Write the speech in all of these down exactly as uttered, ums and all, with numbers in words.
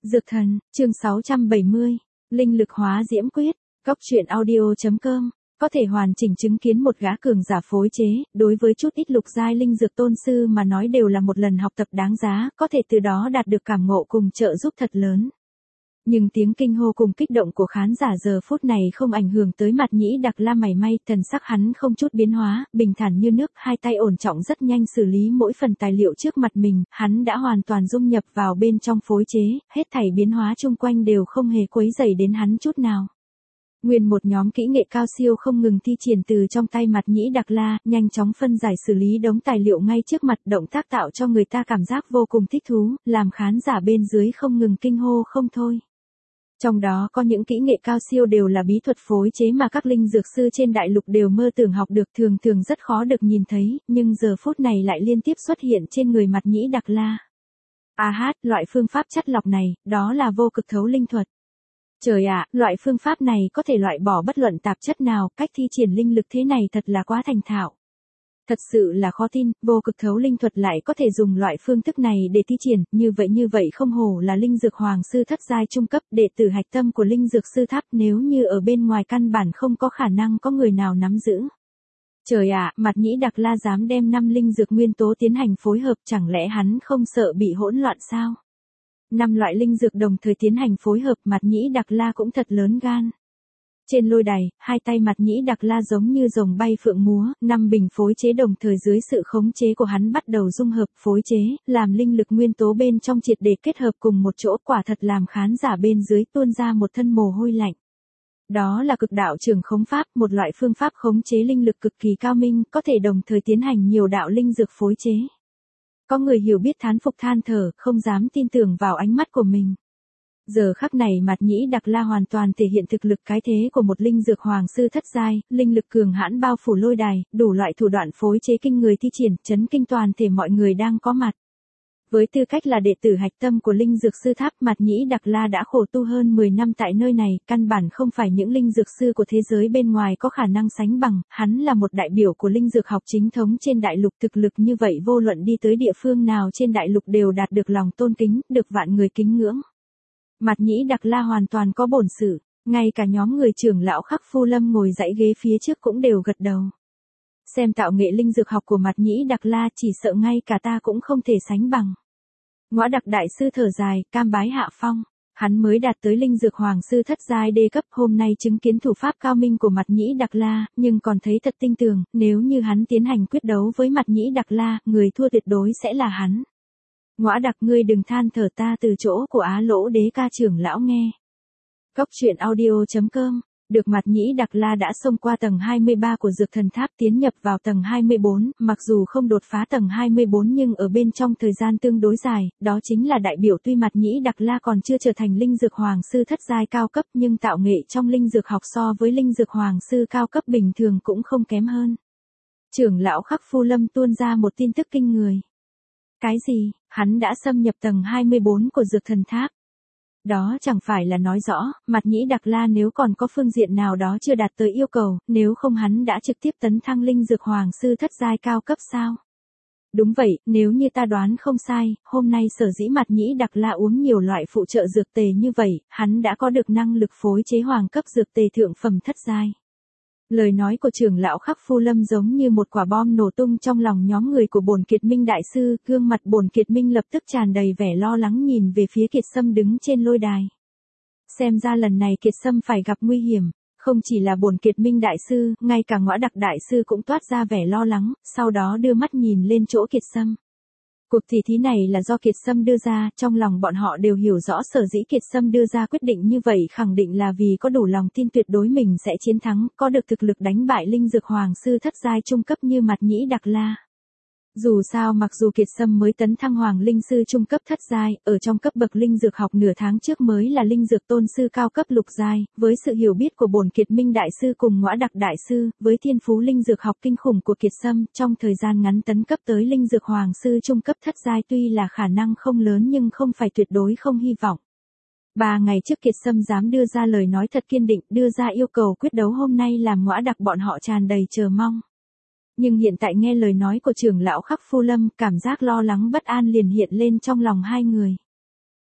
Dược thần, chương sáu trăm bảy mươi, linh lực hóa diễm quyết, góc truyện audio chấm com, có thể hoàn chỉnh chứng kiến một gã cường giả phối chế, đối với chút ít lục giai linh dược tôn sư mà nói đều là một lần học tập đáng giá, có thể từ đó đạt được cảm ngộ cùng trợ giúp thật lớn. Nhưng tiếng kinh hô cùng kích động của khán giả giờ phút này không ảnh hưởng tới Mạt Nhĩ Đặc La mảy may, thần sắc hắn không chút biến hóa, bình thản như nước, hai tay ổn trọng rất nhanh xử lý mỗi phần tài liệu trước mặt mình, hắn đã hoàn toàn dung nhập vào bên trong phối chế, hết thảy biến hóa chung quanh đều không hề quấy rầy đến hắn chút nào. Nguyên một nhóm kỹ nghệ cao siêu không ngừng thi triển từ trong tay Mạt Nhĩ Đặc La, nhanh chóng phân giải xử lý đống tài liệu ngay trước mặt, động tác tạo cho người ta cảm giác vô cùng thích thú, làm khán giả bên dưới không ngừng kinh hô không thôi. Trong đó có những kỹ nghệ cao siêu đều là bí thuật phối chế mà các linh dược sư trên đại lục đều mơ tưởng học được, thường thường rất khó được nhìn thấy, nhưng giờ phút này lại liên tiếp xuất hiện trên người Mạt Nhĩ Đặc La. A hát, loại phương pháp chắt lọc này, đó là vô cực thấu linh thuật. Trời ạ, loại phương pháp này có thể loại bỏ bất luận tạp chất nào, cách thi triển linh lực thế này thật là quá thành thạo. Thật sự là khó tin, vô cực thấu linh thuật lại có thể dùng loại phương thức này để thi triển, như vậy như vậy không hổ là linh dược hoàng sư thất giai trung cấp, đệ tử hạch tâm của linh dược sư tháp, nếu như ở bên ngoài căn bản không có khả năng có người nào nắm giữ. Trời ạ, Mạt Nhĩ Đặc La dám đem năm linh dược nguyên tố tiến hành phối hợp, chẳng lẽ hắn không sợ bị hỗn loạn sao? Năm loại linh dược đồng thời tiến hành phối hợp, Mạt Nhĩ Đặc La cũng thật lớn gan. Trên lôi đài, hai tay Mạt Nhĩ Đặc La giống như rồng bay phượng múa, năm bình phối chế đồng thời dưới sự khống chế của hắn bắt đầu dung hợp phối chế, làm linh lực nguyên tố bên trong triệt để kết hợp cùng một chỗ, quả thật làm khán giả bên dưới tuôn ra một thân mồ hôi lạnh. Đó là cực đạo trường khống pháp, một loại phương pháp khống chế linh lực cực kỳ cao minh, có thể đồng thời tiến hành nhiều đạo linh dược phối chế. Có người hiểu biết thán phục than thở, không dám tin tưởng vào ánh mắt của mình. Giờ khắc này Mạt Nhĩ Đặc La hoàn toàn thể hiện thực lực cái thế của một linh dược hoàng sư thất giai, linh lực cường hãn bao phủ lôi đài, đủ loại thủ đoạn phối chế kinh người thi triển, chấn kinh toàn thể mọi người đang có mặt. Với tư cách là đệ tử hạch tâm của linh dược sư tháp, Mạt Nhĩ Đặc La đã khổ tu hơn mười năm tại nơi này, căn bản không phải những linh dược sư của thế giới bên ngoài có khả năng sánh bằng, hắn là một đại biểu của linh dược học chính thống trên đại lục, thực lực như vậy vô luận đi tới địa phương nào trên đại lục đều đạt được lòng tôn kính, được vạn người kính ngưỡng. Mạt Nhĩ Đặc La hoàn toàn có bổn sự, ngay cả nhóm người trưởng lão Khắc Phu Lâm ngồi dãy ghế phía trước cũng đều gật đầu. Xem tạo nghệ linh dược học của Mạt Nhĩ Đặc La chỉ sợ ngay cả ta cũng không thể sánh bằng. Ngõa Đặc đại sư thở dài, cam bái hạ phong. Hắn mới đạt tới linh dược hoàng sư thất giai đê cấp, hôm nay chứng kiến thủ pháp cao minh của Mạt Nhĩ Đặc La, nhưng còn thấy thật tin tưởng, nếu như hắn tiến hành quyết đấu với Mạt Nhĩ Đặc La, người thua tuyệt đối sẽ là hắn. Ngõa Đặc, ngươi đừng than thở, ta từ chỗ của Á Lỗ Đế Ca trưởng lão nghe. Góc truyện audio chấm com, được Mạt Nhĩ Đặc La đã xông qua tầng hai mươi ba của dược thần tháp tiến nhập vào tầng hai mươi bốn, mặc dù không đột phá tầng hai mươi bốn nhưng ở bên trong thời gian tương đối dài, đó chính là đại biểu tuy Mạt Nhĩ Đặc La còn chưa trở thành linh dược hoàng sư thất giai cao cấp nhưng tạo nghệ trong linh dược học so với linh dược hoàng sư cao cấp bình thường cũng không kém hơn. Trưởng lão Khắc Phu Lâm tuôn ra một tin tức kinh người. Cái gì, hắn đã xâm nhập tầng hai mươi bốn của dược thần tháp? Đó chẳng phải là nói rõ, Mạt Nhĩ Đặc La nếu còn có phương diện nào đó chưa đạt tới yêu cầu, nếu không hắn đã trực tiếp tấn thăng linh dược hoàng sư thất giai cao cấp sao? Đúng vậy, nếu như ta đoán không sai, hôm nay sở dĩ Mạt Nhĩ Đặc La uống nhiều loại phụ trợ dược tề như vậy, hắn đã có được năng lực phối chế hoàng cấp dược tề thượng phẩm thất giai. Lời nói của trưởng lão Khắc Phu Lâm giống như một quả bom nổ tung trong lòng nhóm người của Bổn Kiệt Minh đại sư, gương mặt Bổn Kiệt Minh lập tức tràn đầy vẻ lo lắng nhìn về phía Kiệt Sâm đứng trên lôi đài. Xem ra lần này Kiệt Sâm phải gặp nguy hiểm, không chỉ là Bổn Kiệt Minh đại sư, ngay cả Ngõa Đặc đại sư cũng toát ra vẻ lo lắng, sau đó đưa mắt nhìn lên chỗ Kiệt Sâm. Cuộc tỷ thí này là do Kiệt Sâm đưa ra, trong lòng bọn họ đều hiểu rõ sở dĩ Kiệt Sâm đưa ra quyết định như vậy khẳng định là vì có đủ lòng tin tuyệt đối mình sẽ chiến thắng, có được thực lực đánh bại linh dược hoàng sư thất giai trung cấp như Mạt Nhĩ Đặc La. Dù sao mặc dù Kiệt Sâm mới tấn thăng hoàng linh sư trung cấp thất giai, ở trong cấp bậc linh dược học nửa tháng trước mới là linh dược tôn sư cao cấp lục giai, với sự hiểu biết của Bổn Kiệt Minh đại sư cùng Ngõa Đặc đại sư, với thiên phú linh dược học kinh khủng của Kiệt Sâm, trong thời gian ngắn tấn cấp tới linh dược hoàng sư trung cấp thất giai tuy là khả năng không lớn nhưng không phải tuyệt đối không hy vọng. Ba ngày trước Kiệt Sâm dám đưa ra lời nói thật kiên định, đưa ra yêu cầu quyết đấu hôm nay làm Ngõa Đặc bọn họ tràn đầy chờ mong. Nhưng hiện tại nghe lời nói của trưởng lão Khắc Phu Lâm, cảm giác lo lắng bất an liền hiện lên trong lòng hai người.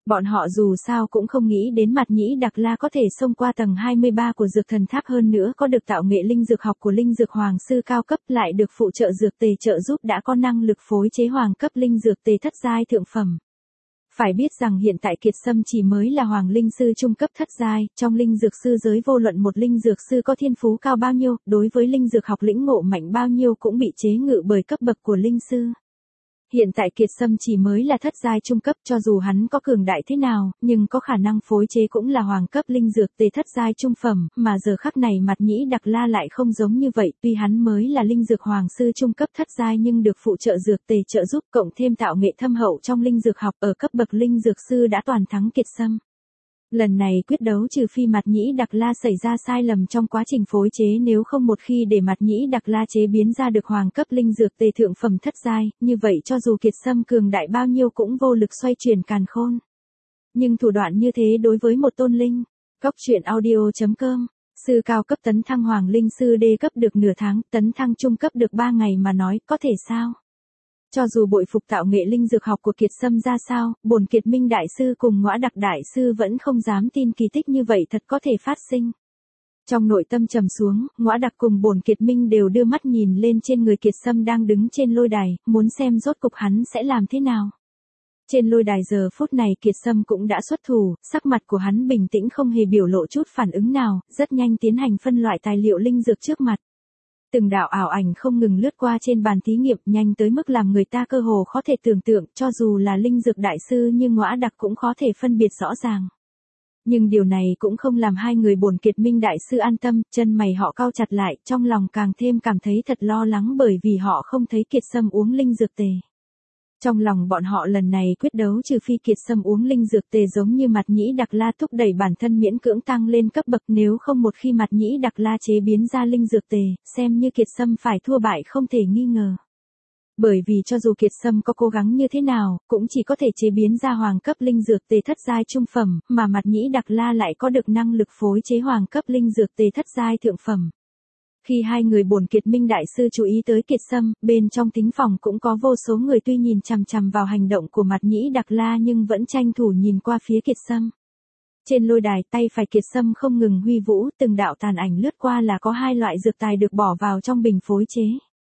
Bọn họ dù sao cũng không nghĩ đến Mạt Nhĩ Đặc La có thể xông qua tầng hai mươi ba của dược thần tháp, hơn nữa có được tạo nghệ linh dược học của linh dược hoàng sư cao cấp, lại được phụ trợ dược tề trợ giúp, đã có năng lực phối chế hoàng cấp linh dược tề thất giai thượng phẩm. Phải biết rằng hiện tại Kiệt Sâm chỉ mới là hoàng linh sư trung cấp thất giai, trong linh dược sư giới vô luận một linh dược sư có thiên phú cao bao nhiêu, đối với linh dược học lĩnh ngộ mạnh bao nhiêu cũng bị chế ngự bởi cấp bậc của linh sư. Hiện tại Kiệt Sâm chỉ mới là thất giai trung cấp, cho dù hắn có cường đại thế nào, nhưng có khả năng phối chế cũng là hoàng cấp linh dược tề thất giai trung phẩm, mà giờ khắc này Mạt Nhĩ Đặc La lại không giống như vậy, tuy hắn mới là linh dược hoàng sư trung cấp thất giai nhưng được phụ trợ dược tề trợ giúp, cộng thêm tạo nghệ thâm hậu trong linh dược học, ở cấp bậc linh dược sư đã toàn thắng Kiệt Sâm. Lần này quyết đấu trừ phi Mạt Nhĩ Đặc La xảy ra sai lầm trong quá trình phối chế, nếu không một khi để Mạt Nhĩ Đặc La chế biến ra được hoàng cấp linh dược tề thượng phẩm thất giai, như vậy cho dù Kiệt Sâm cường đại bao nhiêu cũng vô lực xoay chuyển càn khôn. Nhưng thủ đoạn như thế đối với một tôn linh, Cốc truyện audio chấm com, sư cao cấp tấn thăng hoàng linh sư đê cấp được nửa tháng, tấn thăng trung cấp được ba ngày mà nói, có thể sao? Cho dù bội phục tạo nghệ linh dược học của Kiệt Sâm ra sao, Bổn Kiệt Minh đại sư cùng Ngõa Đặc đại sư vẫn không dám tin kỳ tích như vậy thật có thể phát sinh. Trong nội tâm trầm xuống, Ngõa Đặc cùng Bổn Kiệt Minh đều đưa mắt nhìn lên trên người Kiệt Sâm đang đứng trên lôi đài, muốn xem rốt cục hắn sẽ làm thế nào. Trên lôi đài giờ phút này Kiệt Sâm cũng đã xuất thủ, sắc mặt của hắn bình tĩnh không hề biểu lộ chút phản ứng nào, rất nhanh tiến hành phân loại tài liệu linh dược trước mặt. Từng đạo ảo ảnh không ngừng lướt qua trên bàn thí nghiệm, nhanh tới mức làm người ta cơ hồ khó thể tưởng tượng, cho dù là linh dược đại sư như Ngõa Đặc cũng khó thể phân biệt rõ ràng. Nhưng điều này cũng không làm hai người Bổn Kiệt Minh đại sư an tâm, chân mày họ cau chặt lại, trong lòng càng thêm cảm thấy thật lo lắng bởi vì họ không thấy Kiệt Sâm uống linh dược tề. Trong lòng bọn họ lần này quyết đấu trừ phi Kiệt Sâm uống linh dược tề giống như Mạt Nhĩ Đặc La thúc đẩy bản thân miễn cưỡng tăng lên cấp bậc, nếu không một khi Mạt Nhĩ Đặc La chế biến ra linh dược tề, xem như Kiệt Sâm phải thua bại không thể nghi ngờ. Bởi vì cho dù Kiệt Sâm có cố gắng như thế nào, cũng chỉ có thể chế biến ra hoàng cấp linh dược tề thất giai trung phẩm, mà Mạt Nhĩ Đặc La lại có được năng lực phối chế hoàng cấp linh dược tề thất giai thượng phẩm. Khi hai người Bổn Kiệt Minh đại sư chú ý tới Kiệt Sâm, bên trong thính phòng cũng có vô số người tuy nhìn chằm chằm vào hành động của Mạt Nhĩ Đặc La nhưng vẫn tranh thủ nhìn qua phía Kiệt Sâm. Trên lôi đài, tay phải Kiệt Sâm không ngừng huy vũ, từng đạo tàn ảnh lướt qua là có hai loại dược tài được bỏ vào trong bình phối chế.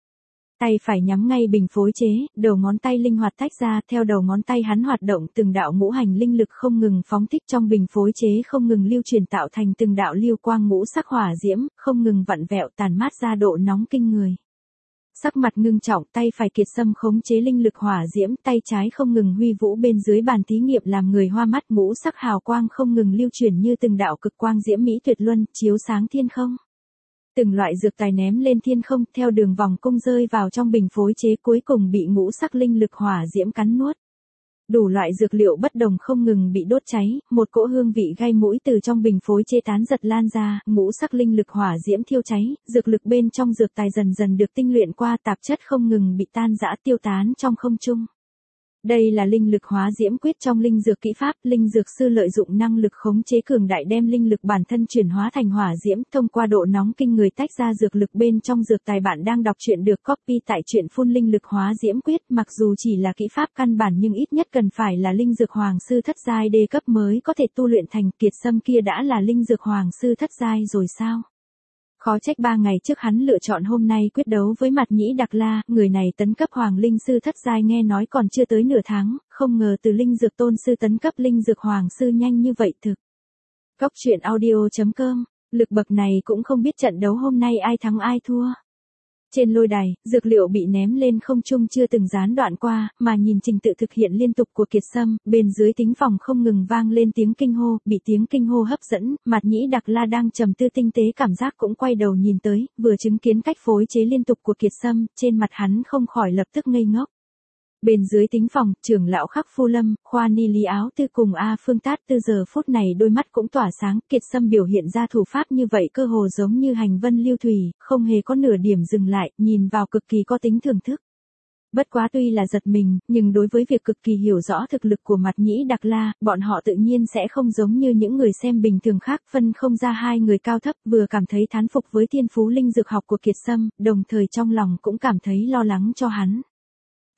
Tay phải nhắm ngay bình phối chế, đầu ngón tay linh hoạt tách ra, theo đầu ngón tay hắn hoạt động, từng đạo ngũ hành linh lực không ngừng phóng thích trong bình phối chế, không ngừng lưu truyền tạo thành từng đạo lưu quang ngũ sắc hỏa diễm, không ngừng vặn vẹo tàn mát ra độ nóng kinh người. Sắc mặt ngưng trọng, tay phải Kiệt Sâm khống chế linh lực hỏa diễm, tay trái không ngừng huy vũ bên dưới bàn thí nghiệm làm người hoa mắt, ngũ sắc hào quang không ngừng lưu truyền như từng đạo cực quang diễm mỹ tuyệt luân, chiếu sáng thiên không. Từng loại dược tài ném lên thiên không, theo đường vòng cung rơi vào trong bình phối chế, cuối cùng bị ngũ sắc linh lực hỏa diễm cắn nuốt. Đủ loại dược liệu bất đồng không ngừng bị đốt cháy, một cỗ hương vị gai mũi từ trong bình phối chế tán giật lan ra, ngũ sắc linh lực hỏa diễm thiêu cháy, dược lực bên trong dược tài dần dần được tinh luyện qua, tạp chất không ngừng bị tan rã tiêu tán trong không trung. Đây là linh lực hóa diễm quyết trong linh dược kỹ pháp, linh dược sư lợi dụng năng lực khống chế cường đại đem linh lực bản thân chuyển hóa thành hỏa diễm, thông qua độ nóng kinh người tách ra dược lực bên trong dược tài. Bạn đang đọc truyện được copy tại truyện phun linh lực hóa diễm quyết, mặc dù chỉ là kỹ pháp căn bản nhưng ít nhất cần phải là linh dược hoàng sư thất giai đê cấp mới có thể tu luyện thành. Kiệt Sâm kia đã là linh dược hoàng sư thất giai rồi sao? Khó trách ba ngày trước hắn lựa chọn hôm nay quyết đấu với Mạt Nhĩ Đặc La, người này tấn cấp hoàng linh sư thất giai nghe nói còn chưa tới nửa tháng, không ngờ từ linh dược tôn sư tấn cấp linh dược hoàng sư nhanh như vậy thực. Cốc truyện audio chấm com, lực bậc này cũng không biết trận đấu hôm nay ai thắng ai thua. Trên lôi đài, dược liệu bị ném lên không trung chưa từng gián đoạn qua, mà nhìn trình tự thực hiện liên tục của Kiệt Sâm, bên dưới thính phòng không ngừng vang lên tiếng kinh hô, bị tiếng kinh hô hấp dẫn, Mạt Nhĩ Đặc La đang trầm tư tinh tế cảm giác cũng quay đầu nhìn tới, vừa chứng kiến cách phối chế liên tục của Kiệt Sâm, trên mặt hắn không khỏi lập tức ngây ngốc. Bên dưới thính phòng, trưởng lão Khắc Phu Lâm, Khoa Ni Lý Áo Tư cùng A Phương Tát Tư giờ phút này đôi mắt cũng tỏa sáng, Kiệt Sâm biểu hiện ra thủ pháp như vậy cơ hồ giống như hành vân lưu thủy, không hề có nửa điểm dừng lại, nhìn vào cực kỳ có tính thưởng thức. Bất quá tuy là giật mình, nhưng đối với việc cực kỳ hiểu rõ thực lực của Mạt Nhĩ Đặc La, bọn họ tự nhiên sẽ không giống như những người xem bình thường khác, phân không ra hai người cao thấp, vừa cảm thấy thán phục với thiên phú linh dược học của Kiệt Sâm, đồng thời trong lòng cũng cảm thấy lo lắng cho hắn.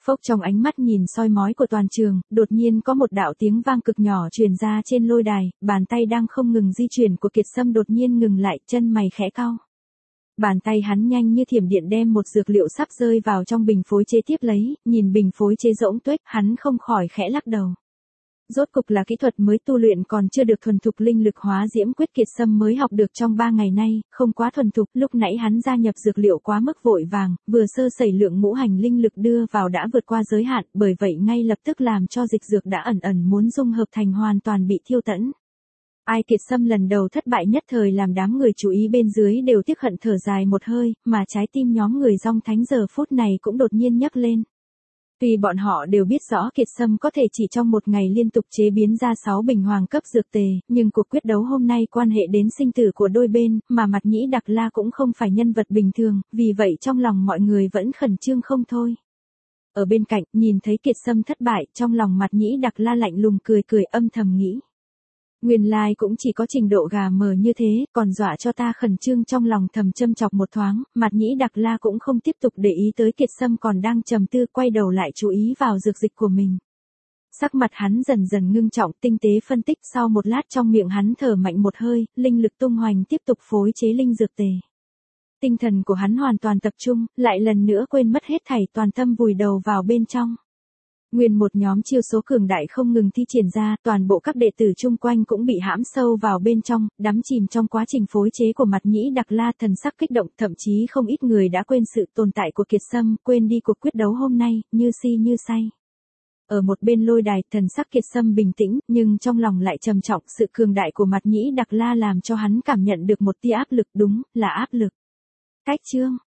Phốc, trong ánh mắt nhìn soi mói của toàn trường, đột nhiên có một đạo tiếng vang cực nhỏ truyền ra trên lôi đài, bàn tay đang không ngừng di chuyển của Kiệt Sâm đột nhiên ngừng lại, chân mày khẽ cau. Bàn tay hắn nhanh như thiểm điện đem một dược liệu sắp rơi vào trong bình phối chế tiếp lấy, nhìn bình phối chế rỗng tuếch, hắn không khỏi khẽ lắc đầu. Rốt cục là kỹ thuật mới tu luyện còn chưa được thuần thục, linh lực hóa diễm quyết Kiệt Sâm mới học được trong ba ngày nay, không quá thuần thục, lúc nãy hắn gia nhập dược liệu quá mức vội vàng, vừa sơ sẩy lượng ngũ hành linh lực đưa vào đã vượt qua giới hạn, bởi vậy ngay lập tức làm cho dịch dược đã ẩn ẩn muốn dung hợp thành hoàn toàn bị thiêu tẫn. Ai Kiệt Sâm lần đầu thất bại nhất thời làm đám người chú ý bên dưới đều tiếc hận thở dài một hơi, mà trái tim nhóm người Dòng Thánh giờ phút này cũng đột nhiên nhấc lên. Tuy bọn họ đều biết rõ Kiệt Sâm có thể chỉ trong một ngày liên tục chế biến ra sáu bình hoàng cấp dược tề, nhưng cuộc quyết đấu hôm nay quan hệ đến sinh tử của đôi bên, mà Mạt Nhĩ Đặc La cũng không phải nhân vật bình thường, vì vậy trong lòng mọi người vẫn khẩn trương không thôi. Ở bên cạnh, nhìn thấy Kiệt Sâm thất bại, trong lòng Mạt Nhĩ Đặc La lạnh lùng cười cười, âm thầm nghĩ. Nguyên lai cũng chỉ có trình độ gà mờ như thế, còn dọa cho ta khẩn trương, trong lòng thầm châm chọc một thoáng, Mạt Nhĩ Đặc La cũng không tiếp tục để ý tới Kiệt Sâm còn đang trầm tư, quay đầu lại chú ý vào dược dịch của mình. Sắc mặt hắn dần dần ngưng trọng, tinh tế phân tích, sau một lát trong miệng hắn thở mạnh một hơi, linh lực tung hoành tiếp tục phối chế linh dược tề. Tinh thần của hắn hoàn toàn tập trung, lại lần nữa quên mất hết thảy, toàn tâm vùi đầu vào bên trong. Nguyên một nhóm chiêu số cường đại không ngừng thi triển ra, toàn bộ các đệ tử chung quanh cũng bị hãm sâu vào bên trong, đắm chìm trong quá trình phối chế của Mạt Nhĩ Đặc La, thần sắc kích động, thậm chí không ít người đã quên sự tồn tại của Kiệt Sâm, quên đi cuộc quyết đấu hôm nay, như si như say. Ở một bên lôi đài, thần sắc Kiệt Sâm bình tĩnh, nhưng trong lòng lại trầm trọng, sự cường đại của Mạt Nhĩ Đặc La làm cho hắn cảm nhận được một tia áp lực, đúng là áp lực. Cách chương